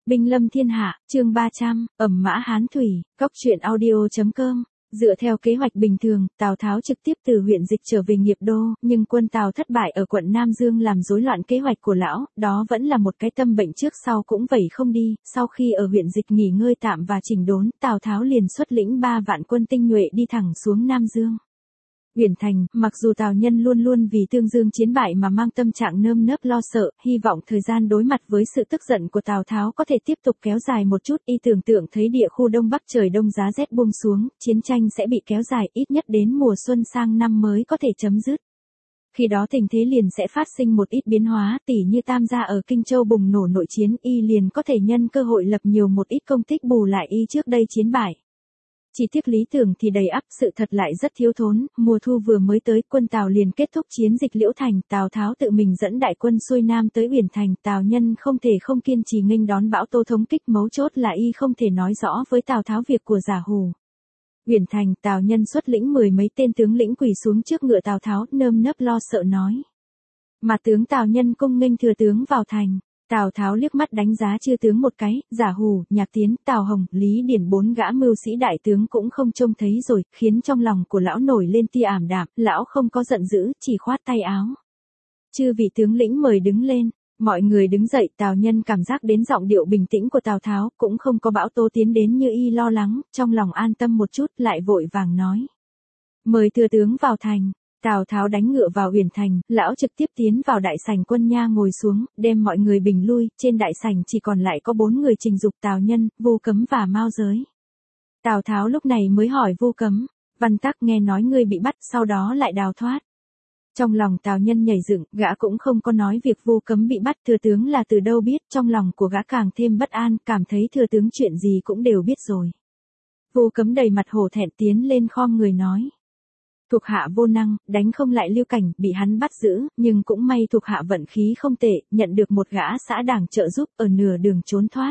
Binh lâm thiên hạ, chương 300, ẩm mã hán thủy, cóc truyện audio.com. Dựa theo kế hoạch bình thường, Tào Tháo trực tiếp từ huyện Dịch trở về Nghiệp Đô, nhưng quân Tào thất bại ở quận Nam Dương làm rối loạn kế hoạch của lão, đó vẫn là một cái tâm bệnh trước sau cũng vẩy không đi. Sau khi ở huyện Dịch nghỉ ngơi tạm và chỉnh đốn, Tào Tháo liền xuất lĩnh 3 vạn quân tinh nhuệ đi thẳng xuống Nam Dương. Uyển Thành, mặc dù Tào Nhân luôn luôn vì Tương Dương chiến bại mà mang tâm trạng nơm nớp lo sợ, hy vọng thời gian đối mặt với sự tức giận của Tào Tháo có thể tiếp tục kéo dài một chút, y tưởng tượng thấy địa khu Đông Bắc trời đông giá rét buông xuống, chiến tranh sẽ bị kéo dài ít nhất đến mùa xuân sang năm mới có thể chấm dứt. Khi đó tình thế liền sẽ phát sinh một ít biến hóa, tỉ như Tam gia ở Kinh Châu bùng nổ nội chiến, y liền có thể nhân cơ hội lập nhiều một ít công tích bù lại y trước đây chiến bại. Chỉ tiếc lý tưởng thì đầy ắp, sự thật lại rất thiếu thốn, mùa thu vừa mới tới, quân Tào liền kết thúc chiến dịch Liễu Thành, Tào Tháo tự mình dẫn đại quân xuôi nam tới Uyển Thành, Tào Nhân không thể không kiên trì nghênh đón bão tố thống kích, mấu chốt là y không thể nói rõ với Tào Tháo việc của giả hù. Uyển Thành, Tào Nhân xuất lĩnh 10 mấy tên tướng lĩnh quỳ xuống trước ngựa Tào Tháo, nơm nớp lo sợ nói: "Mà tướng Tào Nhân cung nghênh thừa tướng vào thành." Tào Tháo liếc mắt đánh giá chư tướng một cái, Giả Hù, Nhạc Tiến, Tào Hồng, Lý Điển 4 gã mưu sĩ đại tướng cũng không trông thấy rồi, khiến trong lòng của lão nổi lên tia ảm đạm, lão không có giận dữ, chỉ khoát tay áo. "Chư vị tướng lĩnh mời đứng lên." Mọi người đứng dậy, Tào Nhân cảm giác đến giọng điệu bình tĩnh của Tào Tháo, cũng không có bão tố tiến đến như y lo lắng, trong lòng an tâm một chút, lại vội vàng nói: "Mời thừa tướng vào thành." Tào Tháo đánh ngựa vào Uyển Thành, lão trực tiếp tiến vào đại sảnh quân nha ngồi xuống, đem mọi người bình lui, trên đại sảnh chỉ còn lại có 4 người trình dục: Tào Nhân, Vu Cấm và Mao Giới. Tào Tháo lúc này mới hỏi Vu Cấm: "Văn Tắc, nghe nói ngươi bị bắt, sau đó lại đào thoát." Trong lòng Tào Nhân nhảy dựng, gã cũng không có nói việc Vu Cấm bị bắt thừa tướng là từ đâu biết, trong lòng của gã càng thêm bất an, cảm thấy thừa tướng chuyện gì cũng đều biết rồi. Vu Cấm đầy mặt hổ thẹn tiến lên khom người nói: "Thuộc hạ vô năng, đánh không lại Lưu Cảnh, bị hắn bắt giữ, nhưng cũng may thuộc hạ vận khí không tệ, nhận được một gã xã đảng trợ giúp, ở nửa đường trốn thoát."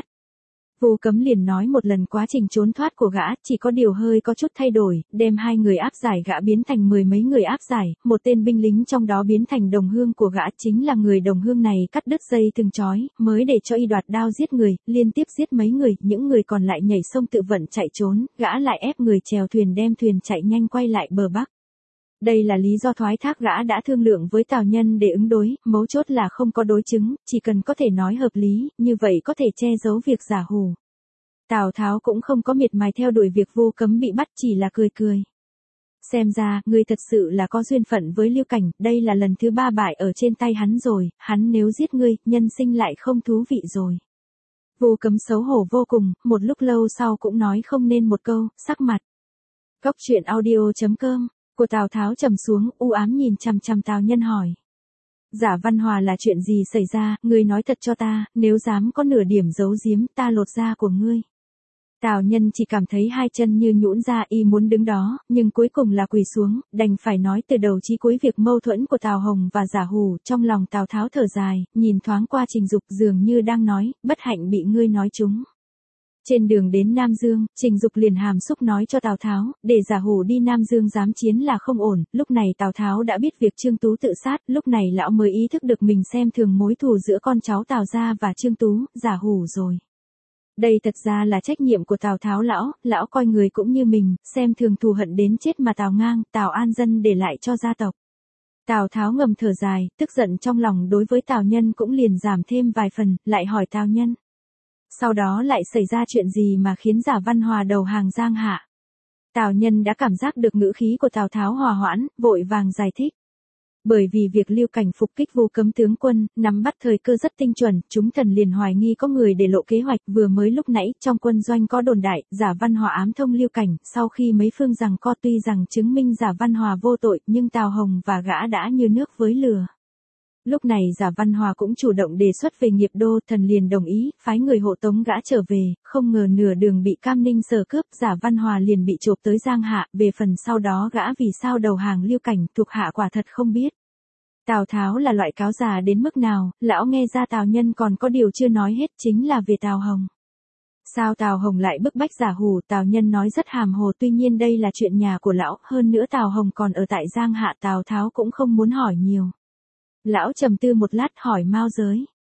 Vu Cấm liền nói một lần quá trình trốn thoát của gã, chỉ có điều hơi có chút thay đổi, đem 2 người áp giải gã biến thành 10 mấy người áp giải, một tên binh lính trong đó biến thành đồng hương của gã, chính là người đồng hương này cắt đứt dây thừng trói, mới để cho y đoạt đao giết người, liên tiếp giết mấy người, những người còn lại nhảy sông tự vận chạy trốn, gã lại ép người chèo thuyền đem thuyền chạy nhanh quay lại bờ Bắc. Đây là lý do thoái thác gã đã thương lượng với Tào Nhân để ứng đối, mấu chốt là không có đối chứng, chỉ cần có thể nói hợp lý, như vậy có thể che giấu việc giả hù. Tào Tháo cũng không có miệt mài theo đuổi việc Vu Cấm bị bắt, chỉ là cười cười. "Xem ra, ngươi thật sự là có duyên phận với Lưu Cảnh, đây là lần thứ 3 bại ở trên tay hắn rồi, hắn nếu giết ngươi, nhân sinh lại không thú vị rồi." Vu Cấm xấu hổ vô cùng, một lúc lâu sau cũng nói không nên một câu, sắc mặt. Cóc truyện audio.com của Tào Tháo trầm xuống, u ám nhìn chằm chằm Tào Nhân hỏi: "Giả Văn Hòa là chuyện gì xảy ra, ngươi nói thật cho ta, nếu dám có nửa điểm giấu giếm, ta lột da của ngươi." Tào Nhân chỉ cảm thấy 2 chân như nhũn ra, y muốn đứng đó, nhưng cuối cùng là quỳ xuống, đành phải nói từ đầu chí cuối việc mâu thuẫn của Tào Hồng và Giả Hù, trong lòng Tào Tháo thở dài, nhìn thoáng qua Trình Dục dường như đang nói, bất hạnh bị ngươi nói trúng. Trên đường đến Nam Dương, Trình Dục liền hàm xúc nói cho Tào Tháo, để Giả Hù đi Nam Dương dám chiến là không ổn, lúc này Tào Tháo đã biết việc Trương Tú tự sát, lúc này lão mới ý thức được mình xem thường mối thù giữa con cháu Tào gia và Trương Tú, Giả Hù rồi. Đây thật ra là trách nhiệm của Tào Tháo lão coi người cũng như mình, xem thường thù hận đến chết mà Tào Ngang, Tào An Dân để lại cho gia tộc. Tào Tháo ngầm thở dài, tức giận trong lòng đối với Tào Nhân cũng liền giảm thêm vài phần, lại hỏi Tào Nhân: "Sau đó lại xảy ra chuyện gì mà khiến Giả Văn Hòa đầu hàng Giang Hạ?" Tào Nhân đã cảm giác được ngữ khí của Tào Tháo hòa hoãn, vội vàng giải thích: "Bởi vì việc Lưu Cảnh phục kích Vu Cấm tướng quân, nắm bắt thời cơ rất tinh chuẩn, chúng thần liền hoài nghi có người để lộ kế hoạch, vừa mới lúc nãy, trong quân doanh có đồn đại, Giả Văn Hòa ám thông Lưu Cảnh, sau khi mấy phương giằng co tuy rằng chứng minh Giả Văn Hòa vô tội, nhưng Tào Hồng và gã đã như nước với lửa. Lúc này Giả Văn Hòa cũng chủ động đề xuất về Nghiệp Đô, thần liền đồng ý, phái người hộ tống gã trở về, không ngờ nửa đường bị Cam Ninh Sở cướp, Giả Văn Hòa liền bị chộp tới Giang Hạ, về phần sau đó gã vì sao đầu hàng Lưu Cảnh, thuộc hạ quả thật không biết." Tào Tháo là loại cáo già đến mức nào, lão nghe ra Tào Nhân còn có điều chưa nói hết, chính là về Tào Hồng. Sao Tào Hồng lại bức bách Giả Hù? Tào Nhân nói rất hàm hồ, tuy nhiên đây là chuyện nhà của lão, hơn nữa Tào Hồng còn ở tại Giang Hạ, Tào Tháo cũng không muốn hỏi nhiều. Lão trầm tư một lát hỏi Mao Giới: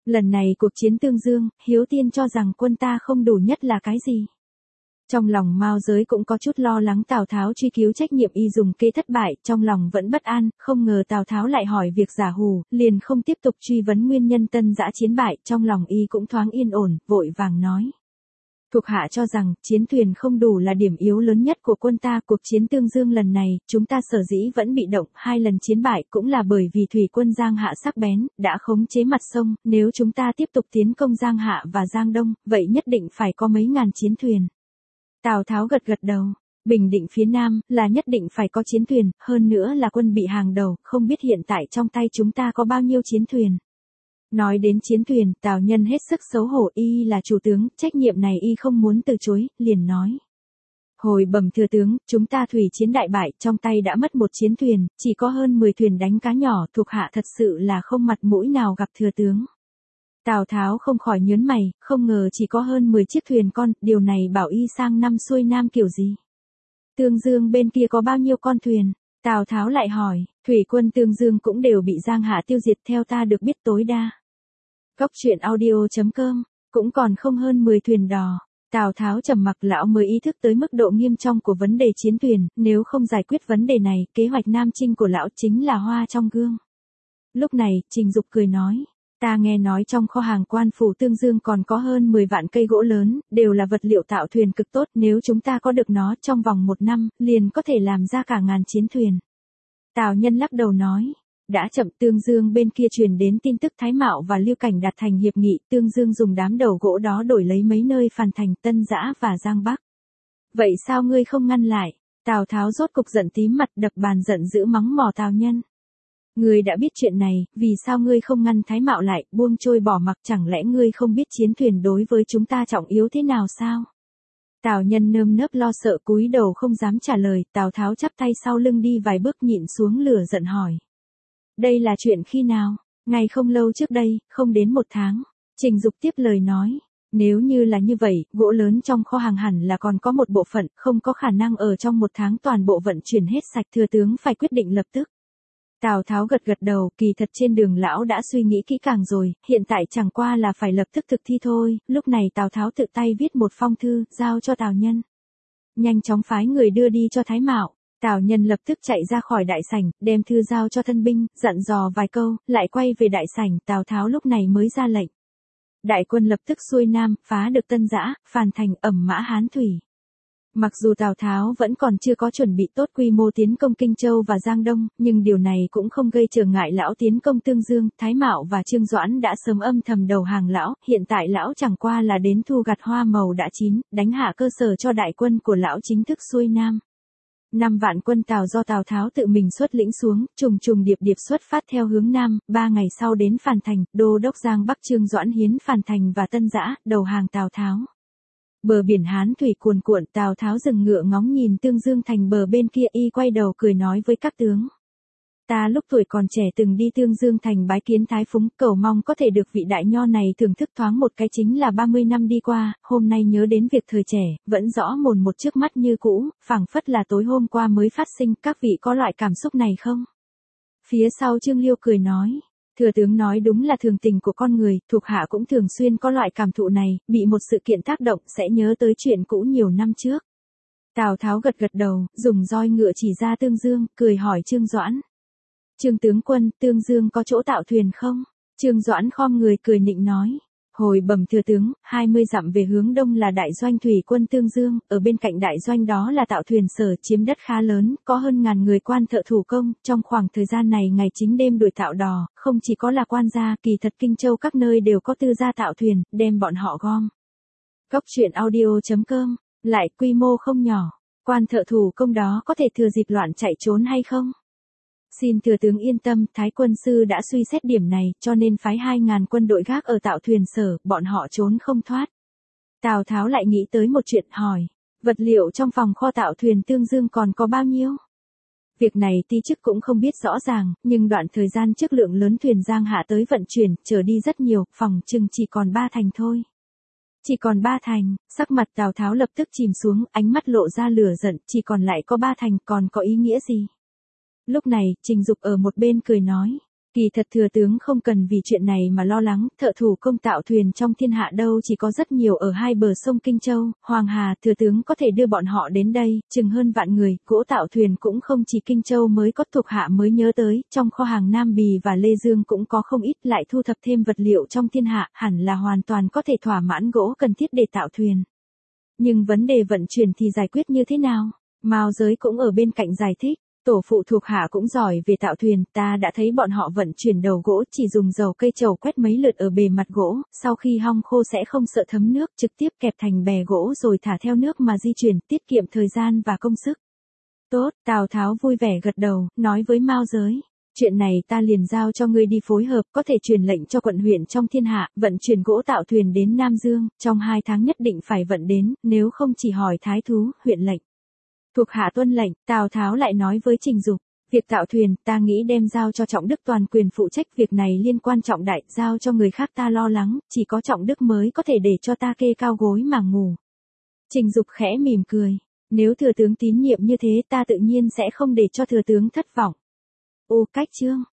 Lần này cuộc chiến Tương Dương, Hiếu Tiên cho rằng quân ta không đủ nhất là cái gì? Trong lòng Mao Giới cũng có chút lo lắng Tào Tháo truy cứu trách nhiệm y dùng kế thất bại, trong lòng vẫn bất an, không ngờ Tào Tháo lại hỏi việc giả hù, liền không tiếp tục truy vấn nguyên nhân Tân Dã chiến bại, trong lòng y cũng thoáng yên ổn, vội vàng nói. Thuộc hạ cho rằng, chiến thuyền không đủ là điểm yếu lớn nhất của quân ta, cuộc chiến Tương Dương lần này, chúng ta sở dĩ vẫn bị động, 2 lần chiến bại cũng là bởi vì thủy quân Giang Hạ sắc bén, đã khống chế mặt sông, nếu chúng ta tiếp tục tiến công Giang Hạ và Giang Đông, vậy nhất định phải có mấy ngàn chiến thuyền. Tào Tháo gật gật đầu, Bình Định phía Nam, là nhất định phải có chiến thuyền, hơn nữa là quân bị hàng đầu, không biết hiện tại trong tay chúng ta có bao nhiêu chiến thuyền. Nói đến chiến thuyền, Tào Nhân hết sức xấu hổ, y là chủ tướng, trách nhiệm này y không muốn từ chối, liền nói. Hồi bẩm thừa tướng, chúng ta thủy chiến đại bại, trong tay đã mất một chiến thuyền, chỉ có hơn 10 thuyền đánh cá nhỏ, thuộc hạ thật sự là không mặt mũi nào gặp thừa tướng. Tào Tháo không khỏi nhớn mày, không ngờ chỉ có hơn 10 chiếc thuyền con, điều này bảo y sang năm xuôi nam kiểu gì. Tương Dương bên kia có bao nhiêu con thuyền? Tào Tháo lại hỏi, thủy quân Tương Dương cũng đều bị Giang Hạ tiêu diệt theo ta được biết tối đa. Góc truyện audio.com, cũng còn không hơn 10 thuyền đò. Tào Tháo trầm mặc, lão mới ý thức tới mức độ nghiêm trọng của vấn đề chiến thuyền, nếu không giải quyết vấn đề này, kế hoạch Nam Chinh của lão chính là hoa trong gương. Lúc này, Trình Dục cười nói. Ta nghe nói trong kho hàng quan phủ Tương Dương còn có hơn 10 vạn cây gỗ lớn, đều là vật liệu tạo thuyền cực tốt, nếu chúng ta có được nó trong vòng 1 năm, liền có thể làm ra cả ngàn chiến thuyền. Tào Nhân lắc đầu nói, đã chậm. Tương Dương bên kia truyền đến tin tức Thái Mạo và Lưu Cảnh đạt thành hiệp nghị, Tương Dương dùng đám đầu gỗ đó đổi lấy mấy nơi Phàn Thành, Tân Dã và Giang Bắc. Vậy sao ngươi không ngăn lại? Tào Tháo rốt cục giận tím mặt, đập bàn giận dữ mắng mỏ Tào Nhân. Ngươi đã biết chuyện này, vì sao ngươi không ngăn Thái Mạo lại, buông trôi bỏ mặc, chẳng lẽ ngươi không biết chiến thuyền đối với chúng ta trọng yếu thế nào sao? Tào Nhân nơm nớp lo sợ cúi đầu không dám trả lời, Tào Tháo chắp tay sau lưng đi vài bước nhịn xuống lửa giận hỏi. Đây là chuyện khi nào? Ngày không lâu trước đây, không đến 1 tháng. Trình Dục tiếp lời nói. Nếu như là như vậy, gỗ lớn trong kho hàng hẳn là còn có một bộ phận, không có khả năng ở trong 1 tháng toàn bộ vận chuyển hết sạch, thừa tướng phải quyết định lập tức. Tào Tháo gật gật đầu, kỳ thật trên đường lão đã suy nghĩ kỹ càng rồi, hiện tại chẳng qua là phải lập tức thực thi thôi. Lúc này Tào Tháo tự tay viết một phong thư, giao cho Tào Nhân. Nhanh chóng phái người đưa đi cho Thái Mạo. Tào Nhân lập tức chạy ra khỏi đại sảnh, đem thư giao cho thân binh, dặn dò vài câu, lại quay về đại sảnh. Tào Tháo lúc này mới ra lệnh. Đại quân lập tức xuôi nam, phá được Tân Dã, Phàn Thành, Ẩm Mã Hán Thủy. Mặc dù Tào Tháo vẫn còn chưa có chuẩn bị tốt quy mô tiến công Kinh Châu và Giang Đông, nhưng điều này cũng không gây trở ngại lão tiến công Tương Dương. Thái Mạo và Trương Doãn đã sớm âm thầm đầu hàng lão, hiện tại lão chẳng qua là đến thu gặt hoa màu đã chín, đánh hạ cơ sở cho đại quân của lão chính thức xuôi nam. 5 vạn quân Tào do Tào Tháo tự mình xuất lĩnh xuống, trùng trùng điệp điệp xuất phát theo hướng Nam, 3 ngày sau đến Phàn Thành, đô đốc Giang Bắc Trương Doãn hiến Phàn Thành và Tân Dã, đầu hàng Tào Tháo. Bờ biển Hán Thủy cuồn cuộn, Tào Tháo dừng ngựa ngóng nhìn Tương Dương thành bờ bên kia, y quay đầu cười nói với các tướng. Ta lúc tuổi còn trẻ từng đi Tương Dương thành bái kiến Thái Phúng, cầu mong có thể được vị đại nho này thưởng thức thoáng một cái. Chính là 30 năm đi qua, hôm nay nhớ đến việc thời trẻ, vẫn rõ mồn một trước mắt như cũ, phảng phất là tối hôm qua mới phát sinh. Các vị có loại cảm xúc này không? Phía sau Trương Liêu cười nói. Thừa tướng nói đúng là thường tình của con người, thuộc hạ cũng thường xuyên có loại cảm thụ này, bị một sự kiện tác động sẽ nhớ tới chuyện cũ nhiều năm trước. Tào Tháo gật gật đầu, dùng roi ngựa chỉ ra Tương Dương, cười hỏi Trương Doãn. Trương tướng quân, Tương Dương có chỗ tạo thuyền không? Trương Doãn khom người cười nịnh nói. Hồi bẩm thừa tướng, 20 dặm về hướng đông là đại doanh thủy quân Tương Dương, ở bên cạnh đại doanh đó là tạo thuyền sở, chiếm đất khá lớn, có hơn ngàn người quan thợ thủ công. Trong khoảng thời gian này ngày chính đêm đuổi tạo đò, không chỉ có là quan gia, kỳ thật Kinh Châu các nơi đều có tư gia tạo thuyền, đem bọn họ gom. Góc truyện audio.com, lại quy mô không nhỏ, quan thợ thủ công đó có thể thừa dịp loạn chạy trốn hay không? Xin thừa tướng yên tâm, Thái quân sư đã suy xét điểm này, cho nên phái 2.000 quân đội gác ở tạo thuyền sở, bọn họ trốn không thoát. Tào Tháo lại nghĩ tới một chuyện, hỏi, vật liệu trong phòng kho tạo thuyền Tương Dương còn có bao nhiêu? Việc này ti chức cũng không biết rõ ràng, nhưng đoạn thời gian trước lượng lớn thuyền Giang Hạ tới vận chuyển, trở đi rất nhiều, phòng chừng chỉ còn 3 thành thôi. Chỉ còn 3 thành, sắc mặt Tào Tháo lập tức chìm xuống, ánh mắt lộ ra lửa giận, chỉ còn lại có 3 thành, còn có ý nghĩa gì? Lúc này, Trình Dục ở một bên cười nói, Kỳ thật thừa tướng không cần vì chuyện này mà lo lắng, thợ thủ công tạo thuyền trong thiên hạ đâu chỉ có rất nhiều ở hai bờ sông Kinh Châu, Hoàng Hà, thừa tướng có thể đưa bọn họ đến đây, chừng hơn vạn người, gỗ tạo thuyền cũng không chỉ Kinh Châu mới có, thuộc hạ mới nhớ tới, trong kho hàng Nam Bì và Lê Dương cũng có không ít, lại thu thập thêm vật liệu trong thiên hạ, hẳn là hoàn toàn có thể thỏa mãn gỗ cần thiết để tạo thuyền. Nhưng vấn đề vận chuyển thì giải quyết như thế nào? Mao Giới cũng ở bên cạnh giải thích. Tổ phụ thuộc hạ cũng giỏi về tạo thuyền, ta đã thấy bọn họ vận chuyển đầu gỗ chỉ dùng dầu cây trầu quét mấy lượt ở bề mặt gỗ, sau khi hong khô sẽ không sợ thấm nước, trực tiếp kẹp thành bè gỗ rồi thả theo nước mà di chuyển, tiết kiệm thời gian và công sức. Tốt, Tào Tháo vui vẻ gật đầu, nói với Mao Giới. Chuyện này ta liền giao cho ngươi đi phối hợp, có thể truyền lệnh cho quận huyện trong thiên hạ, vận chuyển gỗ tạo thuyền đến Nam Dương, trong 2 tháng nhất định phải vận đến, nếu không chỉ hỏi thái thú, huyện lệnh. Thuộc hạ tuân lệnh, Tào Tháo lại nói với Trình Dục, việc tạo thuyền, ta nghĩ đem giao cho Trọng Đức toàn quyền phụ trách, việc này liên quan trọng đại, giao cho người khác ta lo lắng, chỉ có Trọng Đức mới có thể để cho ta kê cao gối mà ngủ. Trình Dục khẽ mỉm cười, nếu thừa tướng tín nhiệm như thế ta tự nhiên sẽ không để cho thừa tướng thất vọng. Cách chương